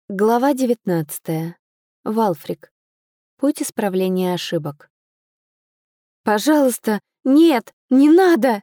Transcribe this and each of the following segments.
Глава 19. Валфрик. Путь исправления ошибок. «Пожалуйста, нет, не надо!»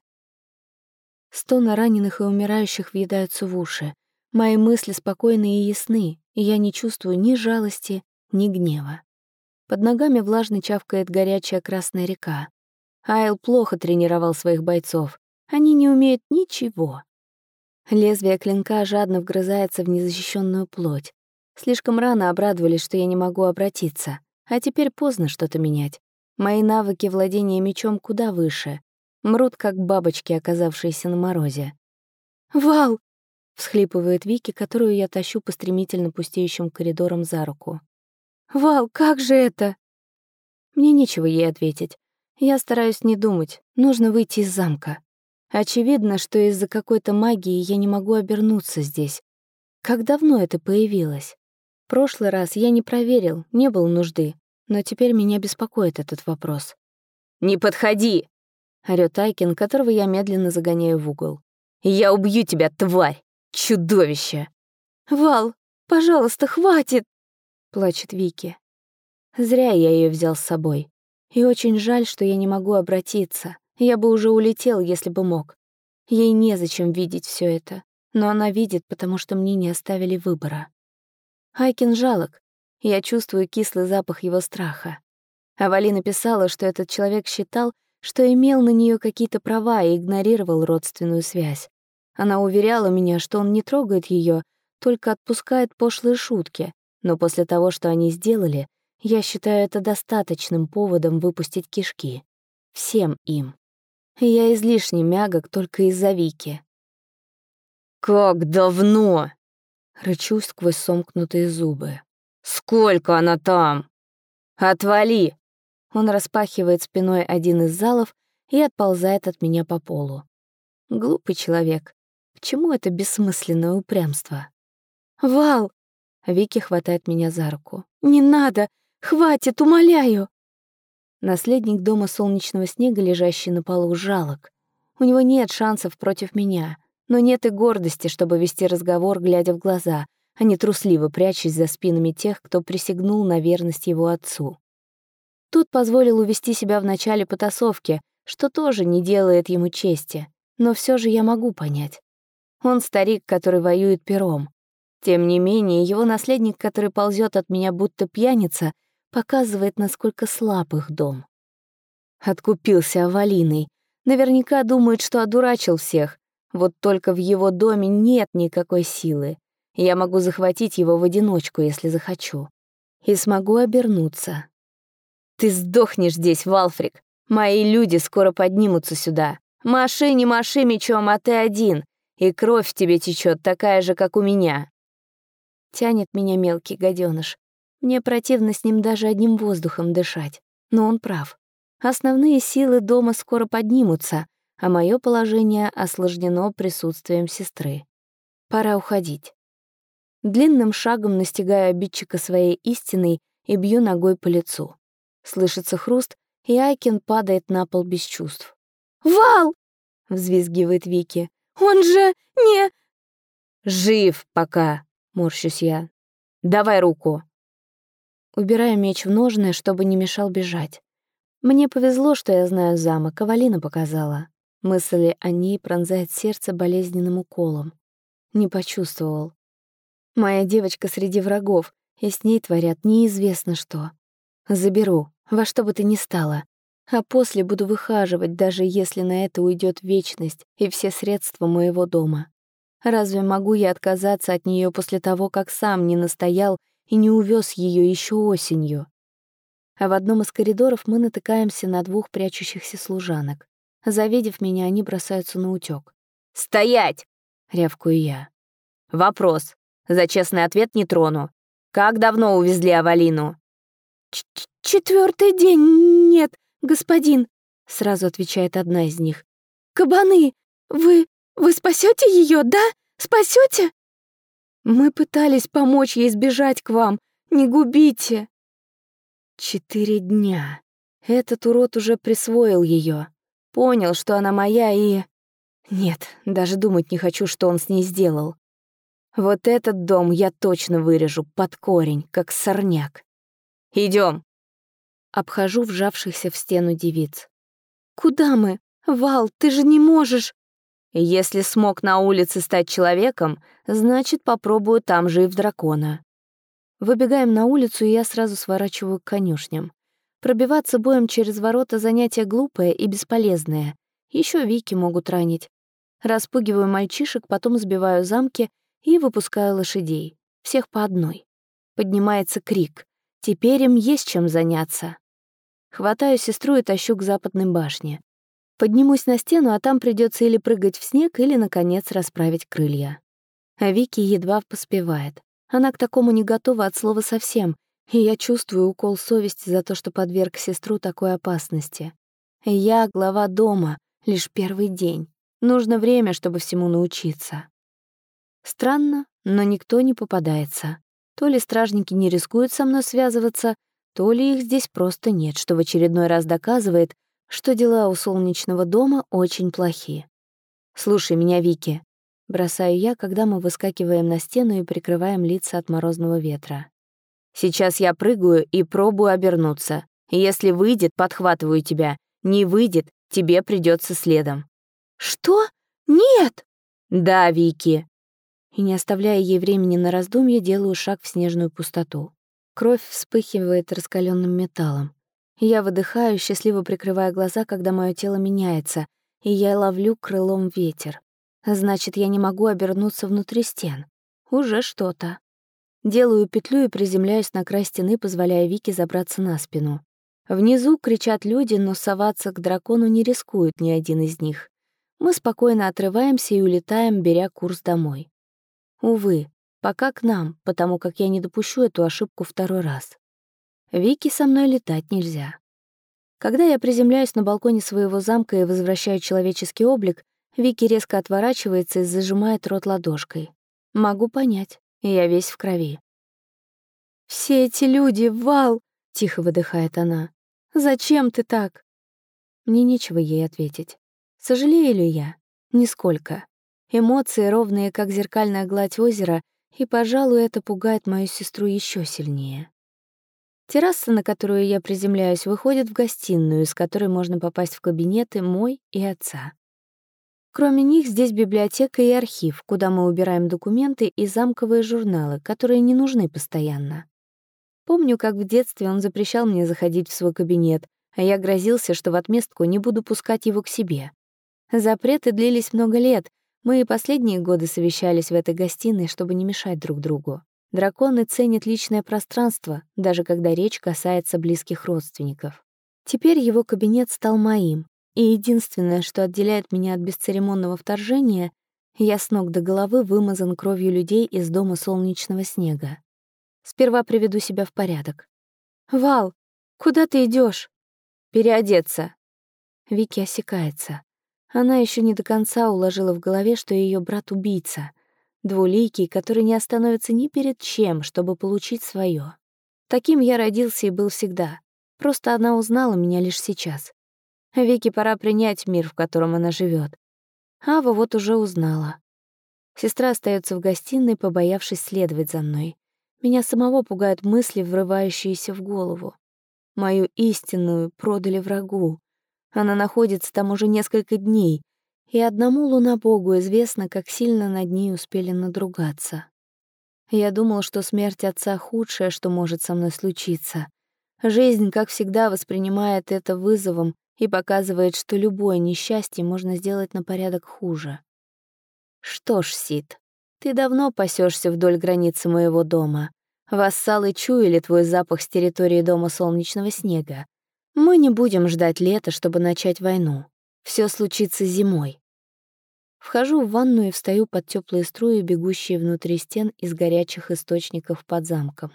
Стоны раненых и умирающих въедаются в уши. Мои мысли спокойны и ясны, и я не чувствую ни жалости, ни гнева. Под ногами влажно чавкает горячая Красная река. Айл плохо тренировал своих бойцов. Они не умеют ничего. Лезвие клинка жадно вгрызается в незащищенную плоть. Слишком рано обрадовались, что я не могу обратиться. А теперь поздно что-то менять. Мои навыки владения мечом куда выше. Мрут, как бабочки, оказавшиеся на морозе. «Вал!» — всхлипывает Вики, которую я тащу по стремительно пустеющим коридорам за руку. «Вал, как же это?» Мне нечего ей ответить. Я стараюсь не думать. Нужно выйти из замка. Очевидно, что из-за какой-то магии я не могу обернуться здесь. Как давно это появилось? Прошлый раз я не проверил, не было нужды, но теперь меня беспокоит этот вопрос. «Не подходи!» — орёт Айкин, которого я медленно загоняю в угол. «Я убью тебя, тварь! Чудовище!» «Вал, пожалуйста, хватит!» — плачет Вики. Зря я её взял с собой. И очень жаль, что я не могу обратиться. Я бы уже улетел, если бы мог. Ей незачем видеть всё это, но она видит, потому что мне не оставили выбора. Айкин жалок. Я чувствую кислый запах его страха. Авали написала, что этот человек считал, что имел на нее какие-то права и игнорировал родственную связь. Она уверяла меня, что он не трогает ее, только отпускает пошлые шутки, но после того, что они сделали, я считаю это достаточным поводом выпустить кишки. Всем им. Я излишне мягок только из-за Вики. «Как давно?» — рычу сквозь сомкнутые зубы. «Сколько она там? Отвали!» Он распахивает спиной один из залов и отползает от меня по полу. Глупый человек. К чему это бессмысленное упрямство? «Вал!» — Вики хватает меня за руку. «Не надо! Хватит, умоляю!» Наследник дома солнечного снега, лежащий на полу, жалок. У него нет шансов против меня, но нет и гордости, чтобы вести разговор, глядя в глаза, а не трусливо прячась за спинами тех, кто присягнул на верность его отцу. Тот позволил увести себя в начале потасовки, что тоже не делает ему чести, но все же я могу понять. Он старик, который воюет пером. Тем не менее, его наследник, который ползет от меня будто пьяница, показывает, насколько слаб их дом. Откупился Авалиной. Наверняка думает, что одурачил всех. Вот только в его доме нет никакой силы. Я могу захватить его в одиночку, если захочу. И смогу обернуться. «Ты сдохнешь здесь, Валфрик. Мои люди скоро поднимутся сюда. Маши, не маши мечом, а ты один. И кровь в тебе течет такая же, как у меня». Тянет меня мелкий гаденыш. Мне противно с ним даже одним воздухом дышать. Но он прав. Основные силы дома скоро поднимутся, а мое положение осложнено присутствием сестры. Пора уходить. Длинным шагом настигаю обидчика своей истиной и бью ногой по лицу. Слышится хруст, и Айкин падает на пол без чувств. «Вал!» — взвизгивает Вики. «Он же не...» «Жив пока!» — морщусь я. «Давай руку!» Убираю меч в ножны, чтобы не мешал бежать. Мне повезло, что я знаю замок, Авалина показала. Мысль о ней пронзает сердце болезненным уколом. Не почувствовал. Моя девочка среди врагов, и с ней творят неизвестно что. Заберу, во что бы то ни стало. А после буду выхаживать, даже если на это уйдет вечность и все средства моего дома. Разве могу я отказаться от нее после того, как сам не настоял и не увез ее еще осенью? А в одном из коридоров мы натыкаемся на двух прячущихся служанок. Завидев меня, они бросаются на утёк. «Стоять!» — рявкаю я. «Вопрос. За честный ответ не трону. Как давно увезли Авалину?» «Четвёртый день нет, господин», — сразу отвечает одна из них. «Кабаны, вы спасёте её, да? Спасёте?» «Мы пытались помочь ей сбежать к вам. Не губите!» 4 дня. Этот урод уже присвоил её. Понял, что она моя, и... Нет, даже думать не хочу, что он с ней сделал. Вот этот дом я точно вырежу под корень, как сорняк. Идем. Обхожу вжавшихся в стену девиц. «Куда мы? Вал, ты же не можешь!» «Если смог на улице стать человеком, значит, попробую там же и в дракона». Выбегаем на улицу, и я сразу сворачиваю к конюшням. Пробиваться боем через ворота — занятие глупое и бесполезное. Еще Вики могут ранить. Распугиваю мальчишек, потом сбиваю замки и выпускаю лошадей. Всех по одной. Поднимается крик. Теперь им есть чем заняться. Хватаю сестру и тащу к западной башне. Поднимусь на стену, а там придется или прыгать в снег, или, наконец, расправить крылья. А Вики едва поспевает. Она к такому не готова от слова совсем, и я чувствую укол совести за то, что подверг сестру такой опасности. Я глава дома, лишь первый день. Нужно время, чтобы всему научиться. Странно, но никто не попадается. То ли стражники не рискуют со мной связываться, то ли их здесь просто нет, что в очередной раз доказывает, что дела у солнечного дома очень плохи. «Слушай меня, Вики», — бросаю я, когда мы выскакиваем на стену и прикрываем лица от морозного ветра. «Сейчас я прыгаю и пробую обернуться. Если выйдет, подхватываю тебя. Не выйдет, тебе придется следом». «Что? Нет!» «Да, Вики». И не оставляя ей времени на раздумье, делаю шаг в снежную пустоту. Кровь вспыхивает раскаленным металлом. Я выдыхаю, счастливо прикрывая глаза, когда мое тело меняется, и я ловлю крылом ветер. Значит, я не могу обернуться внутри стен. Уже что-то. Делаю петлю и приземляюсь на край стены, позволяя Вике забраться на спину. Внизу кричат люди, но соваться к дракону не рискует ни один из них. Мы спокойно отрываемся и улетаем, беря курс домой. Увы, пока к нам, потому как я не допущу эту ошибку второй раз. Вике со мной летать нельзя. Когда я приземляюсь на балконе своего замка и возвращаю человеческий облик, Вики резко отворачивается и зажимает рот ладошкой. Могу понять, я весь в крови. «Все эти люди, Вал!» — тихо выдыхает она. «Зачем ты так?» Мне нечего ей ответить. Сожалею ли я? Нисколько. Эмоции ровные, как зеркальная гладь озера, и, пожалуй, это пугает мою сестру еще сильнее. Терраса, на которую я приземляюсь, выходит в гостиную, из которой можно попасть в кабинеты мой и отца. Кроме них здесь библиотека и архив, куда мы убираем документы и замковые журналы, которые не нужны постоянно. Помню, как в детстве он запрещал мне заходить в свой кабинет, а я грозился, что в отместку не буду пускать его к себе. Запреты длились много лет, мы и последние годы совещались в этой гостиной, чтобы не мешать друг другу. Драконы ценят личное пространство, даже когда речь касается близких родственников. Теперь его кабинет стал моим, и единственное, что отделяет меня от бесцеремонного вторжения, я с ног до головы вымазан кровью людей из дома солнечного снега. Сперва приведу себя в порядок. «Вал, куда ты идешь? «Переодеться». Вики осекается. Она еще не до конца уложила в голове, что ее брат — убийца, двуликий, который не остановится ни перед чем, чтобы получить свое. Таким я родился и был всегда. Просто она узнала меня лишь сейчас. Вике пора принять мир, в котором она живет. Ава вот уже узнала. Сестра остается в гостиной, побоявшись следовать за мной. Меня самого пугают мысли, врывающиеся в голову. Мою истинную продали врагу. Она находится там уже несколько дней, и одному лунобогу известно, как сильно над ней успели надругаться. Я думал, что смерть отца — худшее, что может со мной случиться. Жизнь, как всегда, воспринимает это вызовом и показывает, что любое несчастье можно сделать на порядок хуже. Что ж, Сид, ты давно пасешься вдоль границы моего дома. Вассалы чуяли твой запах с территории дома солнечного снега. Мы не будем ждать лета, чтобы начать войну. Все случится зимой. Вхожу в ванну и встаю под теплые струи, бегущие внутри стен из горячих источников под замком.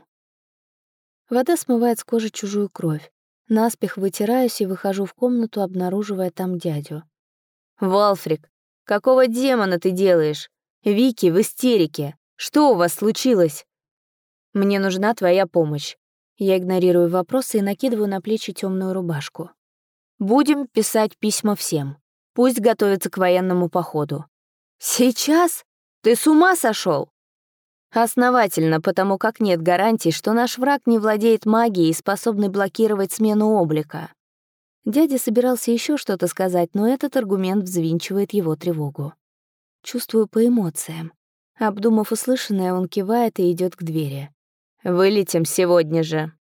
Вода смывает с кожи чужую кровь. Наспех вытираюсь и выхожу в комнату, обнаруживая там дядю. «Валфрик, какого демона ты делаешь? Вики в истерике. Что у вас случилось?» «Мне нужна твоя помощь». Я игнорирую вопросы и накидываю на плечи темную рубашку. «Будем писать письма всем. Пусть готовятся к военному походу». «Сейчас? Ты с ума сошел? Основательно, потому как нет гарантий, что наш враг не владеет магией, способной блокировать смену облика. Дядя собирался еще что-то сказать, но этот аргумент взвинчивает его тревогу. Чувствую по эмоциям. Обдумав услышанное, он кивает и идет к двери. «Вылетим сегодня же»,